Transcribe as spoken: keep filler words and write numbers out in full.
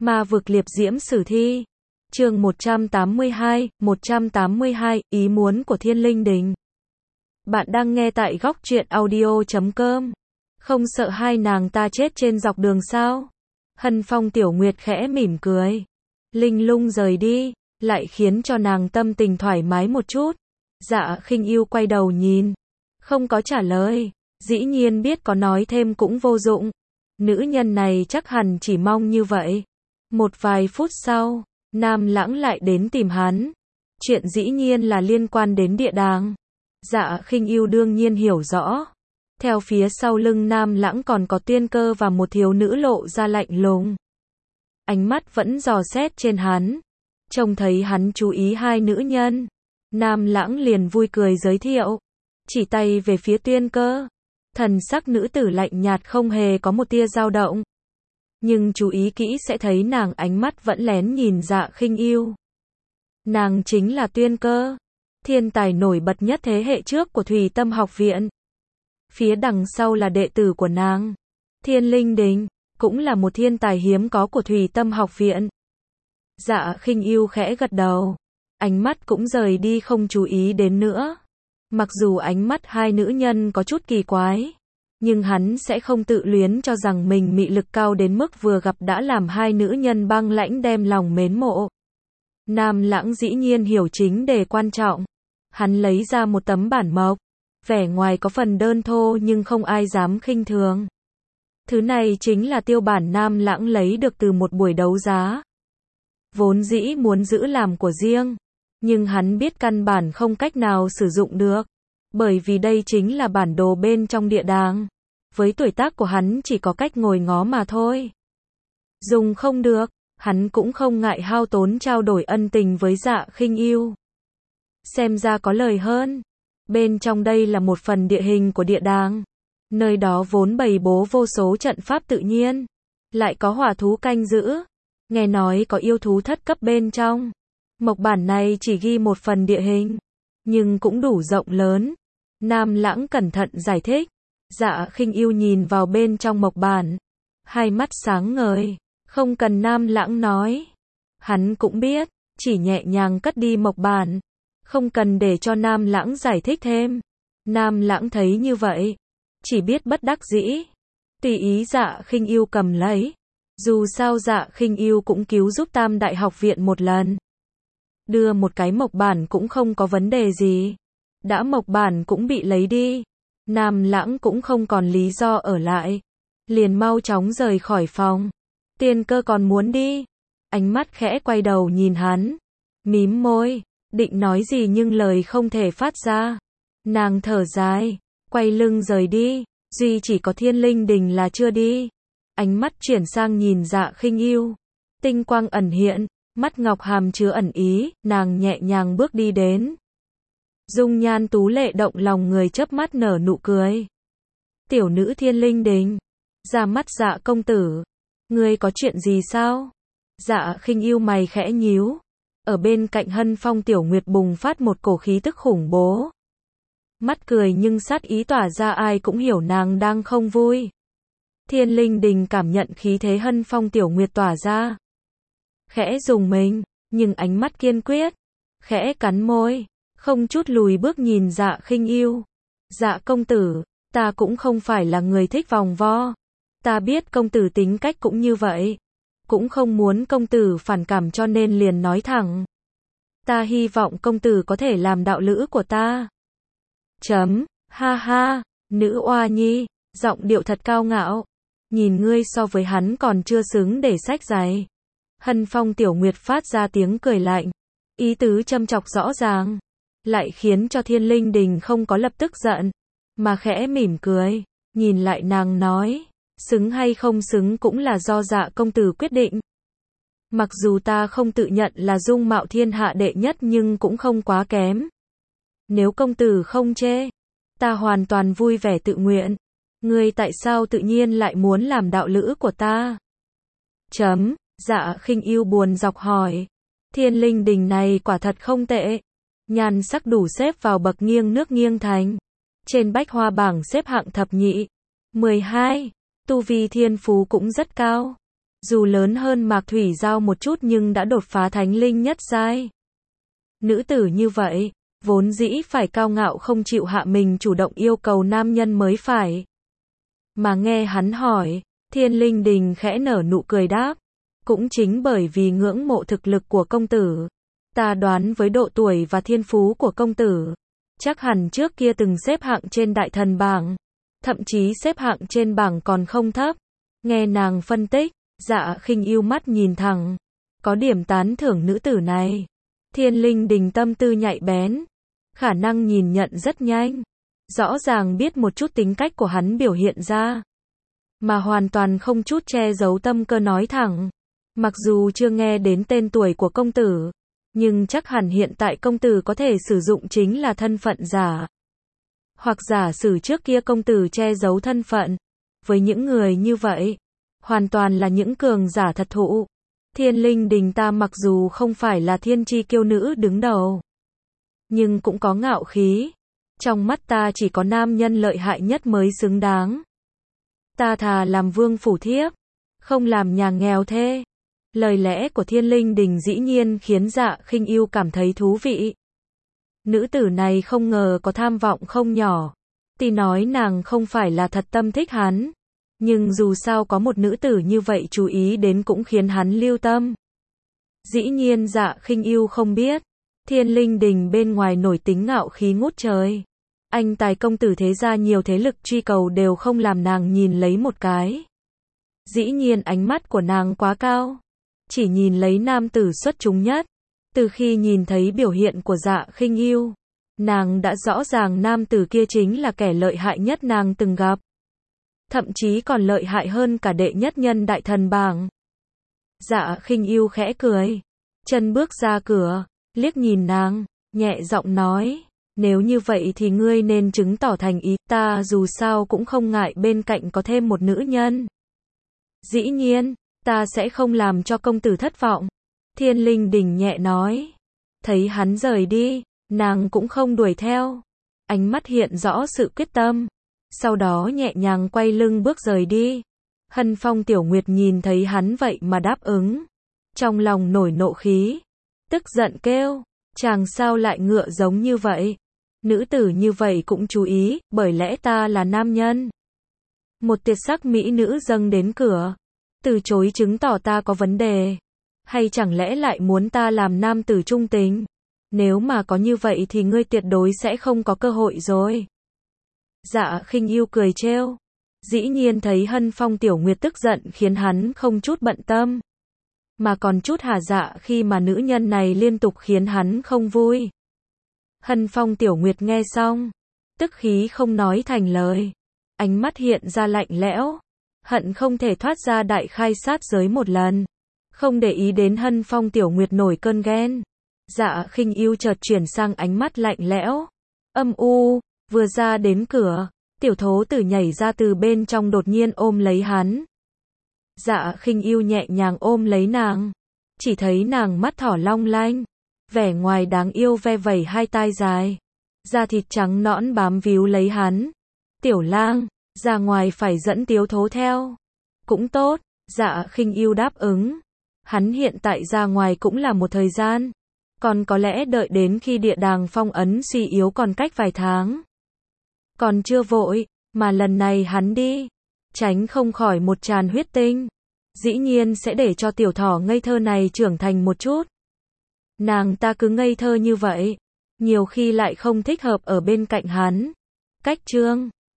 Ma vực liệp diễm sử thi. Chương một trăm tám mươi hai, một trăm tám mươi hai, ý muốn của Thiên Linh Đình. Bạn đang nghe tại góc truyện audio chấm com. Không sợ hai nàng ta chết trên dọc đường sao? Hân Phong Tiểu Nguyệt khẽ mỉm cười. Linh Lung rời đi, lại khiến cho nàng tâm tình thoải mái một chút. Dạ Khinh Ưu quay đầu nhìn, không có trả lời. Dĩ nhiên biết có nói thêm cũng vô dụng. Nữ nhân này chắc hẳn chỉ mong như vậy. Một vài phút sau, Nam Lãng lại đến tìm hắn. Chuyện dĩ nhiên là liên quan đến địa đàng. Dạ Khinh Ưu đương nhiên hiểu rõ. Theo phía sau lưng Nam Lãng còn có Tuyên Cơ và một thiếu nữ lộ ra lạnh lùng. Ánh mắt vẫn dò xét trên hắn. Trông thấy hắn chú ý hai nữ nhân. Nam Lãng liền vui cười giới thiệu. Chỉ tay về phía Tuyên Cơ. Thần sắc nữ tử lạnh nhạt không hề có một tia dao động. Nhưng chú ý kỹ sẽ thấy nàng ánh mắt vẫn lén nhìn Dạ Khinh Ưu. Nàng chính là Tuyên Cơ, thiên tài nổi bật nhất thế hệ trước của Thủy Tâm học viện. Phía đằng sau là đệ tử của nàng, Thiên Linh Đình, cũng là một thiên tài hiếm có của Thủy Tâm học viện. Dạ Khinh Ưu khẽ gật đầu, ánh mắt cũng rời đi không chú ý đến nữa. Mặc dù ánh mắt hai nữ nhân có chút kỳ quái, nhưng hắn sẽ không tự luyến cho rằng mình mị lực cao đến mức vừa gặp đã làm hai nữ nhân băng lãnh đem lòng mến mộ. Nam Lãng dĩ nhiên hiểu chính đề quan trọng. Hắn lấy ra một tấm bản mộc, vẻ ngoài có phần đơn thô nhưng không ai dám khinh thường. Thứ này chính là tiêu bản Nam Lãng lấy được từ một buổi đấu giá. Vốn dĩ muốn giữ làm của riêng, nhưng hắn biết căn bản không cách nào sử dụng được. Bởi vì đây chính là bản đồ bên trong địa đàng. Với tuổi tác của hắn chỉ có cách ngồi ngó mà thôi. Dùng không được, hắn cũng không ngại hao tốn trao đổi ân tình với Dạ Khinh Ưu. Xem ra có lời hơn. Bên trong đây là một phần địa hình của địa đàng. Nơi đó vốn bày bố vô số trận pháp tự nhiên. Lại có hỏa thú canh giữ. Nghe nói có yêu thú thất cấp bên trong. Mộc bản này chỉ ghi một phần địa hình, nhưng cũng đủ rộng lớn. Nam Lãng cẩn thận giải thích. Dạ Khinh Ưu nhìn vào bên trong mộc bản, hai mắt sáng ngời. Không cần Nam Lãng nói, hắn cũng biết, chỉ nhẹ nhàng cất đi mộc bản, không cần để cho Nam Lãng giải thích thêm. Nam Lãng thấy như vậy, chỉ biết bất đắc dĩ, tùy ý Dạ Khinh Ưu cầm lấy. Dù sao Dạ Khinh Ưu cũng cứu giúp Tam Đại học viện một lần, đưa một cái mộc bản cũng không có vấn đề gì. Đã mộc bản cũng bị lấy đi, Nam Lãng cũng không còn lý do ở lại, liền mau chóng rời khỏi phòng. Tiên Cơ còn muốn đi, ánh mắt khẽ quay đầu nhìn hắn, mím môi, định nói gì nhưng lời không thể phát ra. Nàng thở dài, quay lưng rời đi, duy chỉ có Thiên Linh Đình là chưa đi. Ánh mắt chuyển sang nhìn Dạ Khinh Ưu, tinh quang ẩn hiện, mắt ngọc hàm chứa ẩn ý, nàng nhẹ nhàng bước đi đến. Dung nhan tú lệ động lòng người, chớp mắt nở nụ cười. Tiểu nữ Thiên Linh Đình, ra mắt Dạ công tử, ngươi có chuyện gì sao? Dạ Khinh Ưu mày khẽ nhíu. Ở bên cạnh Hân Phong Tiểu Nguyệt bùng phát một cổ khí tức khủng bố. Mắt cười nhưng sát ý tỏa ra, ai cũng hiểu nàng đang không vui. Thiên Linh Đình cảm nhận khí thế Hân Phong Tiểu Nguyệt tỏa ra, khẽ rùng mình, nhưng ánh mắt kiên quyết, khẽ cắn môi, không chút lùi bước nhìn Dạ Khinh Ưu. Dạ công tử, ta cũng không phải là người thích vòng vo. Ta biết công tử tính cách cũng như vậy, cũng không muốn công tử phản cảm cho nên liền nói thẳng. Ta hy vọng công tử có thể làm đạo lữ của ta. Chấm, ha ha, nữ oa nhi, giọng điệu thật cao ngạo. Nhìn ngươi so với hắn còn chưa xứng để xách giày. Hân Phong Tiểu Nguyệt phát ra tiếng cười lạnh, ý tứ châm chọc rõ ràng, lại khiến cho Thiên Linh Đình không có lập tức giận, mà khẽ mỉm cười, nhìn lại nàng nói, xứng hay không xứng cũng là do Dạ công tử quyết định. Mặc dù ta không tự nhận là dung mạo thiên hạ đệ nhất nhưng cũng không quá kém. Nếu công tử không chê, ta hoàn toàn vui vẻ tự nguyện. Ngươi tại sao tự nhiên lại muốn làm đạo lữ của ta? Chấm, Dạ Khinh Ưu buồn dọc hỏi. Thiên Linh Đình này quả thật không tệ. Nhan sắc đủ xếp vào bậc nghiêng nước nghiêng thành. Trên bách hoa bảng xếp hạng thập nhị. mười hai. Tu vi thiên phú cũng rất cao. Dù lớn hơn Mạc Thủy Giao một chút nhưng đã đột phá thánh linh nhất giai. Nữ tử như vậy, vốn dĩ phải cao ngạo không chịu hạ mình chủ động yêu cầu nam nhân mới phải. Mà nghe hắn hỏi, Thiên Linh Đình khẽ nở nụ cười đáp. Cũng chính bởi vì ngưỡng mộ thực lực của công tử. Ta đoán với độ tuổi và thiên phú của công tử, chắc hẳn trước kia từng xếp hạng trên đại thần bảng. Thậm chí xếp hạng trên bảng còn không thấp. Nghe nàng phân tích, Dạ Khinh Yêu mắt nhìn thẳng. Có điểm tán thưởng nữ tử này. Thiên Linh Đình tâm tư nhạy bén. Khả năng nhìn nhận rất nhanh. Rõ ràng biết một chút tính cách của hắn biểu hiện ra. Mà hoàn toàn không chút che giấu tâm cơ nói thẳng. Mặc dù chưa nghe đến tên tuổi của công tử, nhưng chắc hẳn hiện tại công tử có thể sử dụng chính là thân phận giả. Hoặc giả sử trước kia công tử che giấu thân phận. Với những người như vậy, hoàn toàn là những cường giả thật thụ. Thiên Linh Đình ta mặc dù không phải là thiên chi kiêu nữ đứng đầu, nhưng cũng có ngạo khí. Trong mắt ta chỉ có nam nhân lợi hại nhất mới xứng đáng. Ta thà làm vương phủ thiếp, không làm nhà nghèo thê. Lời lẽ của Thiên Linh Đình dĩ nhiên khiến Dạ Khinh Yêu cảm thấy thú vị. Nữ tử này không ngờ có tham vọng không nhỏ. Tuy nói nàng không phải là thật tâm thích hắn, nhưng dù sao có một nữ tử như vậy chú ý đến cũng khiến hắn lưu tâm. Dĩ nhiên Dạ Khinh Yêu không biết, Thiên Linh Đình bên ngoài nổi tính ngạo khí ngút trời. Anh tài công tử thế gia nhiều thế lực truy cầu đều không làm nàng nhìn lấy một cái. Dĩ nhiên ánh mắt của nàng quá cao. Chỉ nhìn lấy nam tử xuất chúng nhất. Từ khi nhìn thấy biểu hiện của Dạ Khinh Yêu, nàng đã rõ ràng nam tử kia chính là kẻ lợi hại nhất nàng từng gặp. Thậm chí còn lợi hại hơn cả đệ nhất nhân đại thần bảng. Dạ Khinh Yêu khẽ cười. Chân bước ra cửa, liếc nhìn nàng, nhẹ giọng nói. Nếu như vậy thì ngươi nên chứng tỏ thành ý, ta dù sao cũng không ngại bên cạnh có thêm một nữ nhân. Dĩ nhiên, ta sẽ không làm cho công tử thất vọng. Thiên Linh Đình nhẹ nói. Thấy hắn rời đi, nàng cũng không đuổi theo. Ánh mắt hiện rõ sự quyết tâm. Sau đó nhẹ nhàng quay lưng bước rời đi. Hân Phong Tiểu Nguyệt nhìn thấy hắn vậy mà đáp ứng. Trong lòng nổi nộ khí. Tức giận kêu. Chàng sao lại ngựa giống như vậy? Nữ tử như vậy cũng chú ý, bởi lẽ ta là nam nhân. Một tuyệt sắc mỹ nữ dâng đến cửa. Từ chối chứng tỏ ta có vấn đề. Hay chẳng lẽ lại muốn ta làm nam tử trung tình? Nếu mà có như vậy thì ngươi tuyệt đối sẽ không có cơ hội rồi. Dạ Khinh Yêu cười trêu. Dĩ nhiên thấy Hân Phong Tiểu Nguyệt tức giận khiến hắn không chút bận tâm. Mà còn chút hả dạ khi mà nữ nhân này liên tục khiến hắn không vui. Hân Phong Tiểu Nguyệt nghe xong, tức khí không nói thành lời. Ánh mắt hiện ra lạnh lẽo. Hận không thể thoát ra đại khai sát giới một lần. Không để ý đến Hân Phong Tiểu Nguyệt nổi cơn ghen. Dạ Khinh Yêu chợt chuyển sang ánh mắt lạnh lẽo. Âm u, vừa ra đến cửa, tiểu thố tử nhảy ra từ bên trong đột nhiên ôm lấy hắn. Dạ Khinh Yêu nhẹ nhàng ôm lấy nàng. Chỉ thấy nàng mắt thỏ long lanh. Vẻ ngoài đáng yêu ve vẩy hai tai dài. Da thịt trắng nõn bám víu lấy hắn. Tiểu lang, ra ngoài phải dẫn Tiếu Thố theo. Cũng tốt, Dạ Khinh Yêu đáp ứng. Hắn hiện tại ra ngoài cũng là một thời gian. Còn có lẽ đợi đến khi địa đàng phong ấn suy yếu còn cách vài tháng. Còn chưa vội, mà lần này hắn đi. Tránh không khỏi một tràn huyết tinh. Dĩ nhiên sẽ để cho tiểu thỏ ngây thơ này trưởng thành một chút. Nàng ta cứ ngây thơ như vậy. Nhiều khi lại không thích hợp ở bên cạnh hắn. Cách chương